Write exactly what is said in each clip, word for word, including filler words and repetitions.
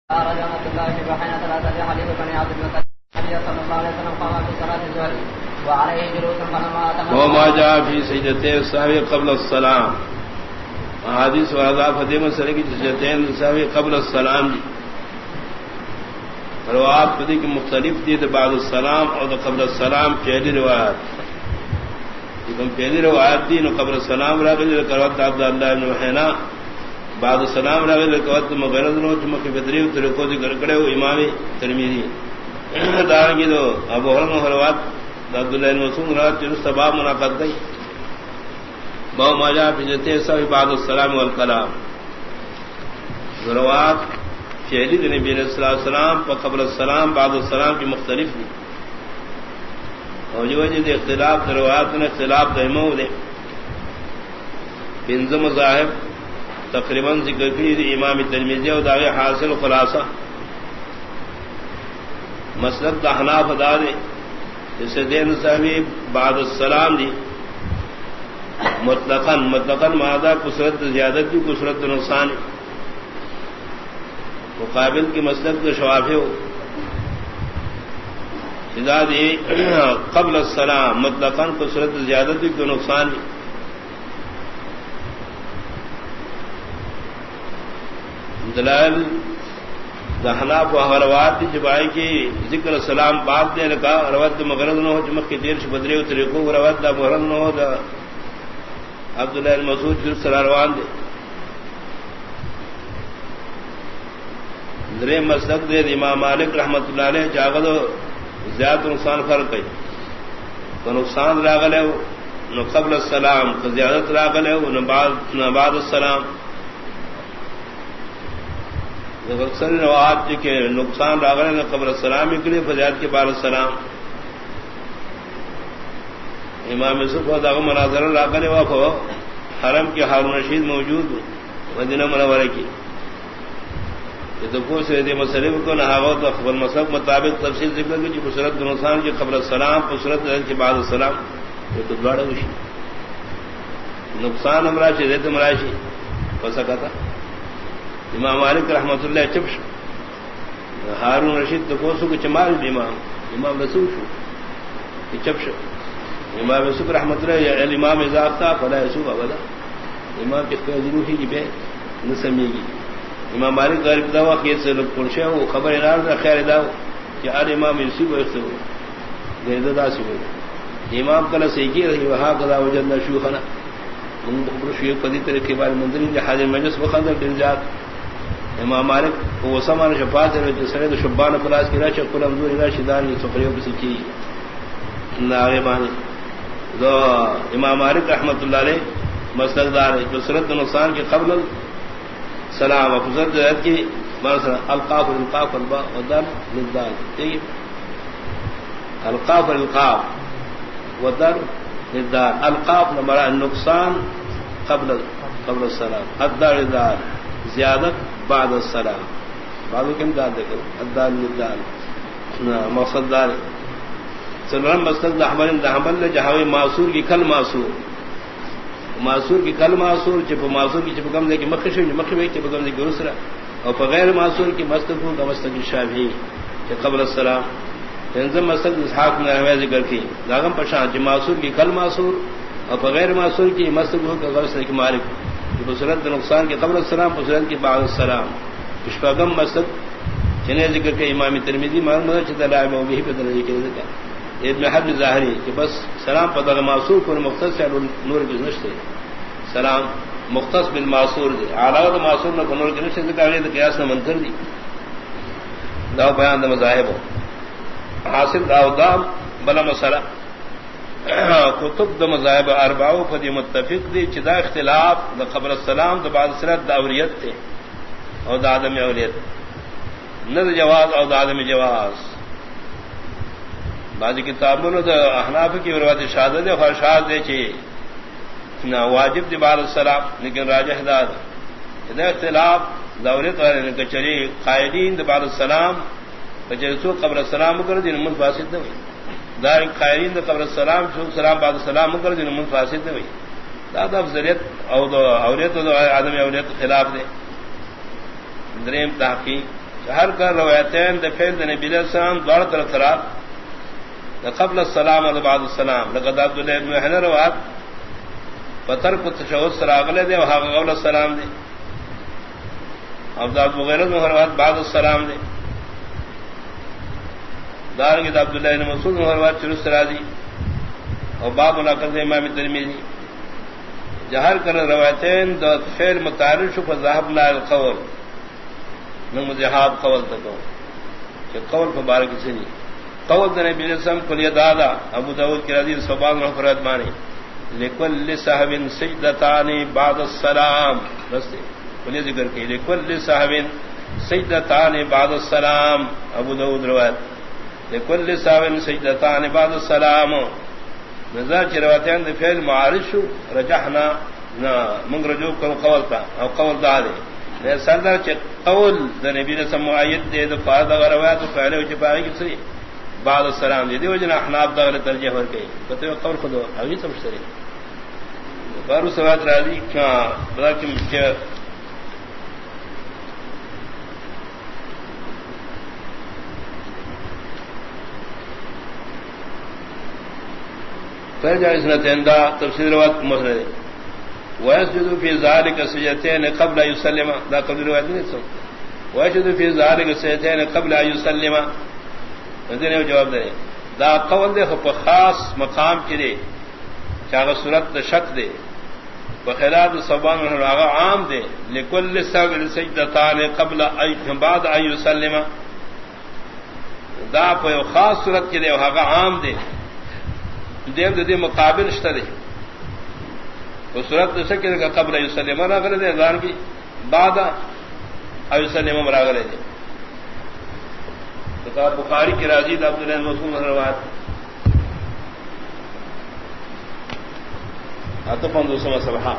رحمة الله في بحين ثلاثة حديث بني عبد المطلب النبي صلى الله عليه وسلم قام في صلاة الظهر وعليه جلوس فلما أتم وما جاء في سجدتين السهو قبل السلام. حدیث واضح فدیم سرے کی سجدتین السہو قبل السلام دی روایات پدی کی مختلف دی بعد السلام اور قبل السلام پہلی روایت لیکن پہلی روایت دی نو قبل السلام راغلی قرات عبد الله بن وحینا بعد السلام راغلی قرات مغرض نو چمک بدری طریقوں دی گڑگڑے و امام ترمذی دار کی دو ابو ہرمہ روایت عبد الله بن مسعود روایت جس سبب مناقض گئی بہو ماجا فجتے سب بعد السلام والکلام روایت پہلی دن نبی علیہ السلام پر قبل السلام بعد السلام کی مختلف تھی اور جو وجہ اختلاف روایات میں اختلاف دہمو دے بنظم مذاہب تقریباً ذکر کی امام ترمذی اور داغ حاصل خلاصہ مسلک احناف ادا دے جسے دین صاحبی بعد السلام دی مطلقاً مطلقاً مادہ کثرت زیادت کی کثرت نقصان مقابل کی مسلک تو شوافی ہو شداد قبل السلام مطلقاً کثرت زیادت کی نقصان دلائل دہناف و حروات جبائی کی ذکر السلام بعد دے لکا روت مغرض نہ ہو چمک کی دیر سے بدرے و طریقوں کو روت دا مغرض نہ ہو دا عبداللہ المسعود جس سراروان دے درے مسلک دے امام مالک رحمت اللہ علیہ جاغد زیادہ نقصان فرق ہے تو نقصان راغل ہے نو قبل السلام تو زیادت راغل ہے نو بعد السلام اکثر روایات کے نقصان راغل ہے قبل السلام کے لیے فزیاد کے بعد السلام امام یوسف و داغ مناظر راغل ہے حرم کے ہارون رشید موجود مدینہ منورہ کی یہ تو کو سے دے مسلم کو نہاوت اخبر مسلک مطابق تفصیل ذکر کی بصورت نقصان کے قبل السلام بصورت کے بعد السلام یہ تو بڑا وشی نقصان امراشی ریت مراشی ہو سکا تھا امام مالک رحمۃ اللہ چپش ہارون رشید تو کوسو کو چمال امام امام رسول شو یہ چپش امام یوسف رحمۃ اللہ امام اضافہ فلا یوسف ابدا امام کس طرح ضروری کی بے نسمی گی امام مالک غریب دوا کہ سے لوگ پوچھے وہ خبر انار خیر دا کہ ار امام یوسف ایسے ہو گئے داسی ہو امام کلا سے کی رہی وہاں کلا وجدنا شیوخنا من خبر شیوخ پدی طریقے بارے منظرین کے حاضر مجلس بخندر درجات امام مالک وہ سامان شفاعت ہے جو سرے شبان پلاس کی راش کل امزور راشدان یہ سفریوں کی سکی ناغبانی دو امام مالک رحمت اللہ علیہ مسلک دار ہے جو سرت نقصان کے قبل سلام افضل جہت کی مثلا القاف القاف الباء والدال للدال ٹھیک القاف القاف والدال للدال القاف نمبر النقصان قبل قبل السلام الدال للدال زیادت بعد السلام بعد کم دال دیکھو الدال للدال مقصد دار سلام مسلک دحمل دحمل جہاوی معصور کی کل معصور معصور کی کل معصور چپ معصور کی چپ کم دے کی مخش مخ میں چپ کم دے کی رسرا اور بغیر معصور کی مستقو کا مستق شافعی کہ قبل السلام انزم مستق اسحاق نے روایت ذکر کی داغم پشان چ معصور کی کل معصور اور بغیر معصور کی مستقو کا غرض کی مالک کہ بصورت نقصان کے قبل السلام بصورت کے بعد السلام اشفاغم مستق جنہیں ذکر کے امام ترمذی معلوم ہے چتا لا میں بھی بدل ذکر ذکر ابن حجر ظاہری کہ بس سلام پدغ معصور کو مختص ہے نور کی نشتے سلام مختص بالمعصور دی علاوہ معصور نہ نور کی نشتے ذکر ہے قیاس نہ منکر دی دا بیان دا مذاہب حاصل دا دام بلا مسئلہ کتب دا مذاہب اربعہ فدی متفق دی چدا اختلاف دا قبل السلام دا بعد السلام دا اولیت تے اور دا عدم اولیت نہ جواز اور دا عدم جواز بعض کتابوں نے احناف کی روایت شہادت ہے فرشاد دے چی نہ واجب دی بعد السلام لیکن راجح داد اذا اختلاف دولت والے نے چلی قائدین دی بعد السلام فجلسو قبل السلام کر دین من فاسد نہیں دار قائدین دی قبل السلام شو سلام بعد السلام کر دین من فاسد نہیں داد افضلیت او اولیت و عدم اولیت خلاف دے دریم تحقیق شہر کا روایتین دفعل نبی علیہ السلام دوڑ طرف طرف قبل السلام و بعد السلام لقد عبد الله بن محنہ روایت پتر کو تشہد سراغلے دے وہاں قبل السلام دے عبد المغیرہ میں روایت بعد السلام دے دار کی عبد الله بن مسعود میں روایت شروع سرا دی اور باب مناقض امام ترمذی جہر کر روایتین دو خیر متعارف پر ذهبنا القول نو مذهب قول تکو کہ قول مبارک سے نہیں قول نبی علیہ السلام کل یدادا ابو داؤد کی حدیث صبان مفرد مانی لکل صاحب سجدتان بعد السلام بس کل ذکر کی لکل صاحب سجدتان بعد السلام ابو داؤد روایت لکل صاحب سجدتان بعد السلام نظر کی روایتیں فعل معارض رجحنا من رجوع کو قول تھا او قول دارے نے سردار چ قول نبی نے سمعید دے تو فاض روایت پہلے وچ پائی کی سی بعد السلام دی دیو جنا احناف دغه ترجیح ور گئی کتے قول خود ابھی سمجھتے بارو سوات راضی کیا بلکہ کہ فجائز نہ تندا تفسیر وقت مسند ويسجد في ذلك سجدتين قبل ان يسلم لا قبل روایت نہیں سو ويسجد في ذلك سجدتين قبل ان يسلم نے جواب دے دا قول دے خاص مقام کی دے چاغ صورت شک دے بخلاف صبان عام دے لكل سجد سجدتان قبل ان بعد ان يسلم دا کوئی خاص صورت کی دے وہاں عام دے دیو دے مقابل اشترے وہ صورت شکر کا قبل یسلم نہ کرے دے ظاہر کی بعد یسلم مرا کرے دے کتاب بخاری کی راضی عبد الله مسعود روایت اتفن دو سما صباح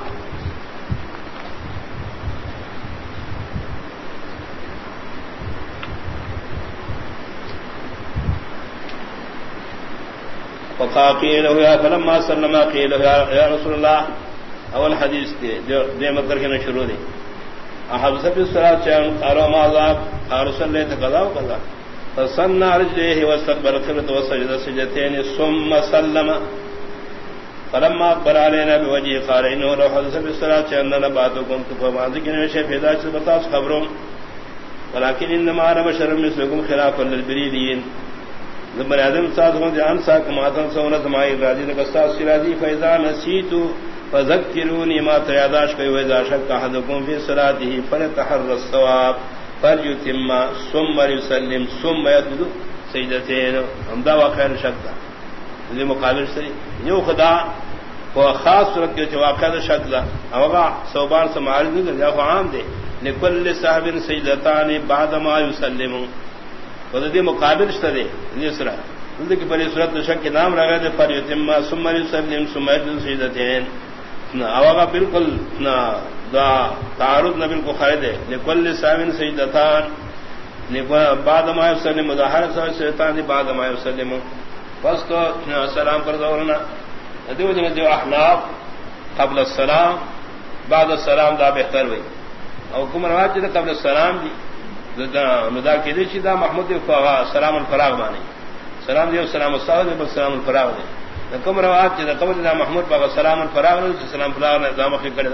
فقال له فلما سلم قيل يا رسول الله اول حدیث دے دے مکر کے شروع دی احد سب الصلاه چان ارو ما ذاب ارسل نے قضا وقضا فصلى رجله واستقبل القبلة وسجد سجدتين ثم سلم فلما اقبل علينا بوجهه قال انه لو حدث بالصلاه ان لبعضكم فما ذكر شيء في ذلك بتاس خبرهم ولكن انما انا بشر مثلكم خلافا للبريدين ذمر ادم ساتھوں جان سا کماتن سونت مائی راضی نے کستا سراضی فیضا نسیت فذكروني ما تیاداش کوئی وذا شک احدكم في صلاته فليتحرى الصواب فليتم ثم يسلم ثم يسجد سجدتين ہم دا واقعہ شک دا یہ مقابل سے یہ خدا وہ خاص صورت کے واقعہ شک دا اوغا صوبان سے معارض نہیں یا عام دے لكل صاحب سجدتان بعد ما يسلم وذی مقابل اشترے نسرا اندر کی بڑی صورت شک کے نام لگا دے فلیتم ثم يسلم ثم يسجد سجدتين اوغا بالکل دا تعارض نہ بالکل خارج ہے لكل صاحب سجدتان بعد ما يسلم مظاہرہ سجدتان بعد ما يسلم بس تو سلام کر دو نا دیو جن دیو احناف قبل السلام بعد السلام دا بہتر ہوئی او کم روایت ہے قبل السلام دی مدا کی دی دا محمود فوا سلام الفراغ مانی سلام دیو سلام الصاد دیو سلام الفراغ دی کم روایت ہے قبل دا محمود فوا سلام الفراغ دی سلام الفراغ نے نظام کی کرے دا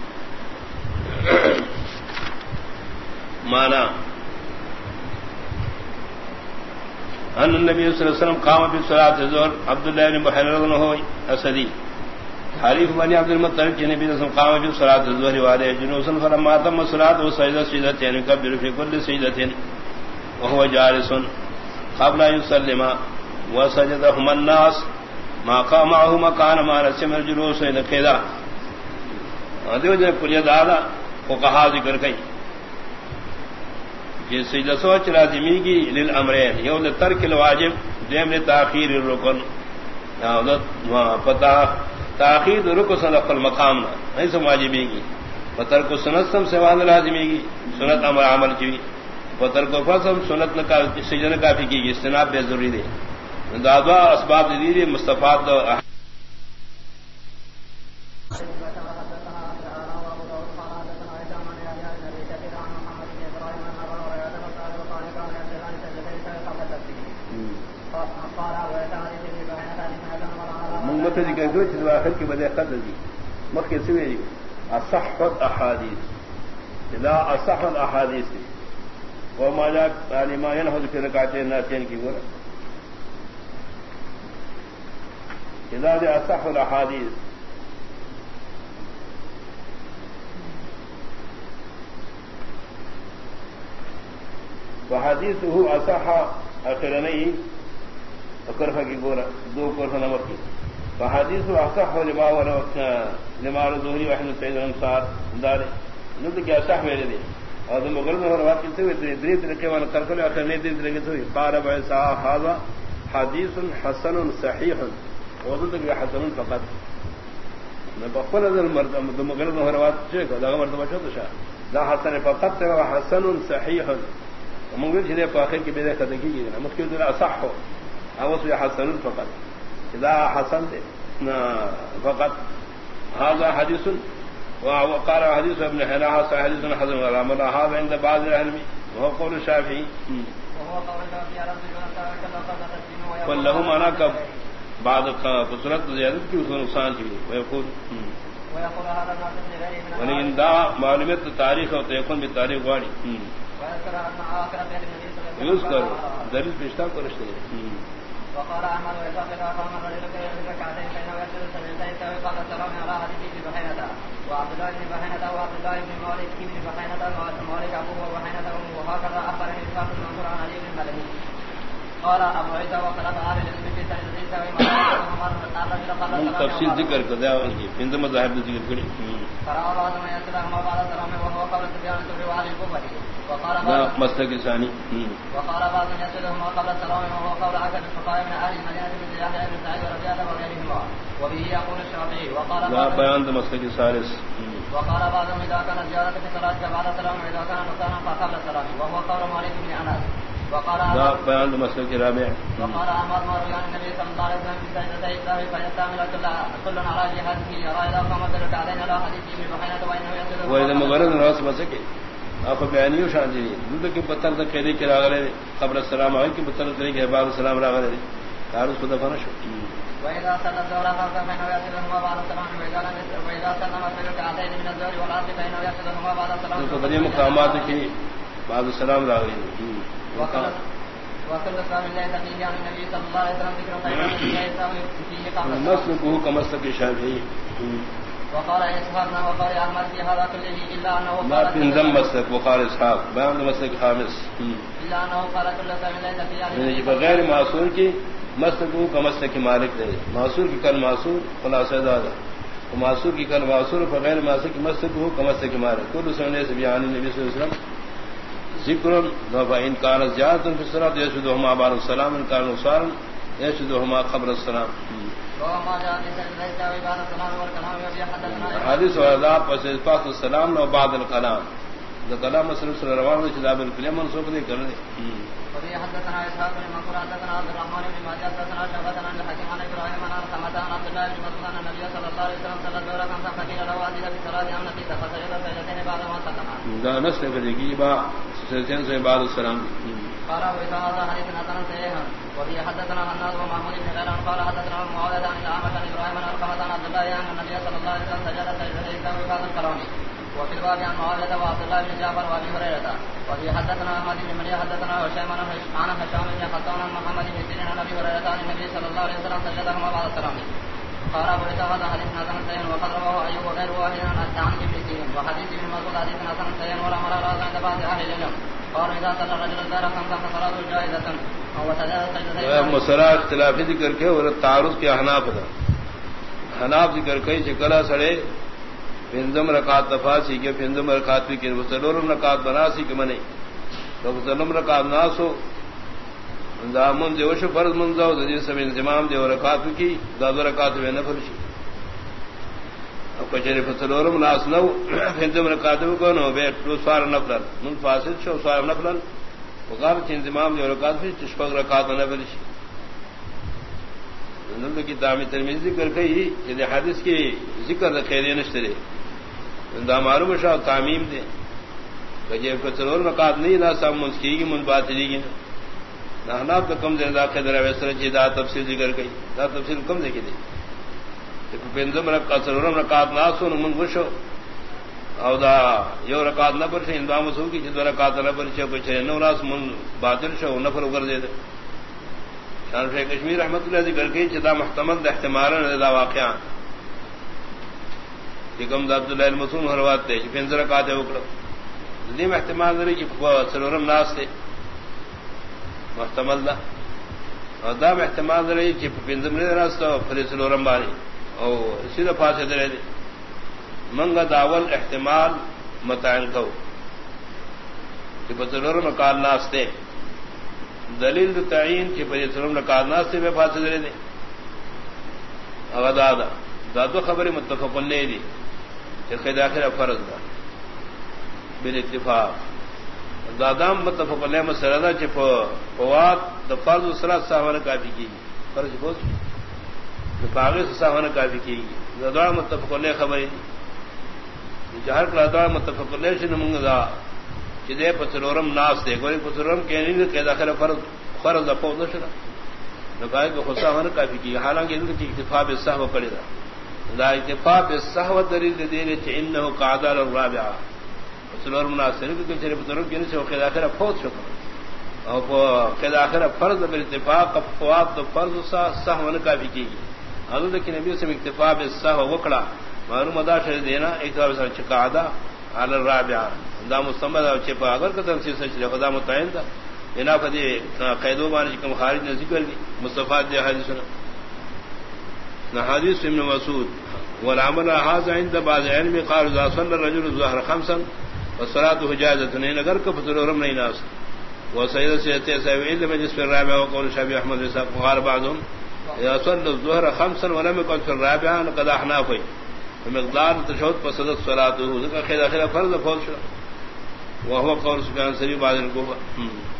مانا ان النبي صلی اللہ علیہ وسلم قام في صلاة الظهر عبد الله بن بحيرة رضي الله عنه اسدي حریف بني عبد المطلب کہ نبی صلی اللہ علیہ وسلم قام في صلاة الظهر وعليه جنوس فلما تم الصلاة وسجد سجدتين يكبر في كل سجدة وهو جالس قبل ان يسلم وسجدهما الناس ما قام معه مكان ما رسم الجلوس الى كذا ادو جو کلیہ دادا کو کہا ذکر کئی یہ سجدہ سوچ لازمی کی للامرین یوم ترک الواجب دیم نے تاخیر الرکن پتا تاخیر رکن صدق المقام نہ ایسا واجبی کی ترک سنت سم سوال لازمی کی سنت امر عمل کی ترک فسم سنت نہ سجدہ نہ کافی کی اجتناب بے ضروری دے دعوا اسباب دی مستفاد سے ذکر کرو چھ آخر کی بدے قد دی مخ کے سوی اصح الاحادیث اذا اصح الاحادیث وما جاء لما ينهض في ركعتين ناتين کی گورا اذا دي اصح الاحاديث وحديثه اصح اخرني اكرفا کی گورا دو کرفا نمبر کی وحديثه اصح لما ولو لما الظهري واحد سيد الانصار دار نو کہ اصح میرے دے اور مغرب میں روایت کی ہوئی دری طریقے والا کرکل اخرنے دری طریقے سے قال بعثا هذا حديث حسن صحيح وضد کہ حسن فقط نہ بقول المرد مغرب میں روایت سے دا مرتبہ چھو شاہ دا حسن فقط و حسن صحيح مغرب جے پاخر کی بے خدی کی نا مشکل اصح او سے حسن فقط اذا حسن فقط هذا حديث وقال حديث ابن حلاحة حديث حسن العمل هذا عند بعض العلم وهو قول الشافعي والله معنى كب بعض قصرت زیادت کی اس نقصان کی ويقول ولكن دا معلومات تاریخ اور تیقن بالتاریخ واری يذكر دلیل پیشتا کو رشتے وقال احمد وإسحاق قال من رجل ركعتين فإنه يسجد سجدتين قال السلام على حديث ابن بحينة وعبد الله بن بحينة وعبد الله بن مالك بن بحينة ومالك أبوه وبحينة أمه وهكذا أخبرني إسحاق بن منصور عن علي بن المدني قال أبو عيسى وخلف أهل العلم في سند عيسى ومن تفصيل ذكر كذا من ذم ذهب ذكر كل فرأى بعض من يسلم بعض السلام وهو قول سفيان الثوري وعلي الكوفي وقال بعض مسلك ثاني وقال بعض من يسلم قبل السلام وهو قول أحد الفقهاء من أهل المدينة مثل يحيى بن سعيد وربيعة وغيرهما وبه يقول الشافعي وقال بعض بيان مسلك ثالث وقال بعضهم إذا كانت زيادة في الصلاة بعد السلام وإذا كان نقصانا فقبل السلام وهو قول مالك بن أنس وقال بيان مسلك رابع وقال أحمد ما روي عن النبي صلى الله عليه وسلم في سجدتي السهو فيستعمل كل على جهته يرى إذا قامت ركعتين على حديث ابن بحينة وإنه يسجد وإذا مغرد راس مسكي آپ بیانیو شان دی دودھ کے بطر تک قیدی کے راغلے قبل السلام آئے کہ بطر طریق ہے بعد السلام راغلے دار اس کو دفن شو وإذا صلى الظهر فإنه يسجدهما بعد السلام وإذا سلم في ركعتين من الظهر والعصر فإنه يسجدهما بعد السلام تو بڑی مقامات کی بعد السلام راغلے وكل السلام ليس فيه عن النبي صلى الله عليه وسلم ذكر فيه قبل مسلكه كمسلك الشافعي وقال اسحاق وقال احمد في هذا كله الا انه قال في ذم مسلك وقال اسحاق بيان مسلك خامس الا انه قال كل سبيل ليس فيه يعني بغیر معصور کی مسلک کا مسلک مالک دے معصور کی کل معصور خلاصہ دادا معصور کی کل معصور بغیر معصور کی مسلک ہو کا مسلک مالک کل سننے سے بیان نبی صلی اللہ علیہ وسلم ذکر ان كان زیادة في الصلاة يسجدهما بعد السلام ان كان نقصانا يسجدهما قبل السلام حدیث ورداء پس اتفاق السلام و بعد الکلام دا کلام صلی اللہ علیہ وسلم چلاب الکلیم منصوب دے کرنے وفي حدثنا اسحاق بن منصور حدثنا عبد الرحمن بن مهدي حدثنا شعبة عن الحكيم عن ابراهيم عن علقمة عن عبد الله بن مسعود ان النبي صلى الله عليه وسلم صلى الظهر خمسا فقيل له أزيد في صلاة ام نسيت فسجد سجدتين بعد ما سلم دا نسل کرے با سجدتين سے بعد السلام قال ابو عيسى هذا حديث حسن صحيح وفي حدثنا حناد ومحمود بن غيلان قال حدثنا معاوية عن الأعمش عن ابراهيم عن علقمة عن عبد الله ان النبي صلى الله عليه وسلم سجد سجدتين بعد الكلام وفي الباب عن معاوية وعبد الله بن جعفر وابي هريرة وفي حدثنا احمد بن منيع حدثنا هشام عن هشام بن حسان عن محمد بن سيرين عن ابي هريرة عن النبي صلى الله عليه وسلم سجدهما بعد السلام قال ابو عيسى هذا حديث حسن صحيح وقد رواه ايوب غير واحد عن ابن سيرين وحديث ابن مسعود حديث حسن صحيح ولا مرى عند بعض اهل العلم قال اذا صلى الرجل الدار خمسا فصلاته جائزة او سجد سجدتين مسئلہ اختلافی ذکر کے اور تعارض کے احناف دا احناف ذکر کئی چکلا سڑے پنزم رکعت تفاسی کے پنزم رکعت بھی کہ وسلم رکعت بناسی کہ منے تو وسلم رکعت ناسو دامن جو شو فرض منزو ذی سب انضمام جو رکعت کی دادو رکعت میں نفل شی اب کچری وسلم ناس نو پنزم رکعت کو نو بیٹ تو سوار نفل من فاصل شو سوار نفل وقال انضمام جو رکعت بھی تشفق رکعت میں نفل شی نن کی دامی ترمذی ذکر کئی یہ حدیث کی ذکر خیر نشترے دا معلوم شاہ تعمیم دے کہ یہ فترور رکعت نہیں نہ سب مسکی کی من بات دی نہ نہ تو کم زیادہ قدر ویسر جی دا تفصیل ذکر کئی دا تفصیل کم دیکھی دی پنځم رکعت سرورم رکعت ناسو نو مونږ وشو او دا یو رکعت نه پر شي اندام وسو کی چې دوه رکعت نه پر شي په چې نو راس مون باطل شو نفل وګرځید شان شیخ کشمیر رحمت الله دې ګرځي چې دا محتمل د احتمالن دا واقعا چې کوم د عبد الله المسعود روایت ده چې پنځه رکعت وکړو دې احتمال لري چې په سرورم ناس ته محتمل ده او دا احتمال لري چې په پنځم نه راستو پر سرورم باندې او سیده پاسه درې منگا داول احتمال متعین کو کہ بطلور مکان ناستے دلیل تعین کہ بطلور مکان ناستے میں پاسے درے دے اگر دادا دادو خبر متفق لے دی کہ خید آخر فرض دا بالاتفاق دادام متفق لے مسردہ چھ فواد دا فرض و سرات ساوانا کافی کی فرض بہت دفاغی سے ساوانا کافی کی دادوان متفق لے خبری دی جہر کلا متفق لیشن منگا چدے پسرورم ناس دے گوری پسرورم کہنے کہ قید آخر فرض فرض اپو نشنا نکاہ کہ خصا ہونا کافی کی حالانکہ ان کی اکتفا بالصحو کری دا دا اکتفا بالصحو دلیل دے لے چھ انہو قعدال الرابعہ پسرورم ناس دے کہ چرے پسرورم کہنے سے قید آخر فوت شکر او قید آخر فرض بالاتفاق فوات فرض صحو ہونا کافی کی حضرت کہ نبی سے اکتفا بالصحو وکڑا معلوم ادا شر دینا ایک طرح سے چکادا علی الرابعہ دا مستمد او چپا اگر کا تفسیر سچ لے خدا متعین دا بنا فدی قیدو بان کم خارج نے ذکر دی مصطفی دی حدیث نہ حدیث ابن مسعود والعمل هذا عند بعض علم قال اذا صلى الرجل الظهر خمسا والصلاه حجازه نے اگر کا فضلورم نہیں ناس وہ سید سے تے سوی علم جس پر رابعہ وقول شافعی احمد رضا قال بعضهم اذا صلى الظهر خمسا ولم يكن في الرابعه قد احناف مقدار تشهد فسدت صلاته ذکر خیر اخر فرض فوت وهو قول سفيان الثوري بعد الكوفه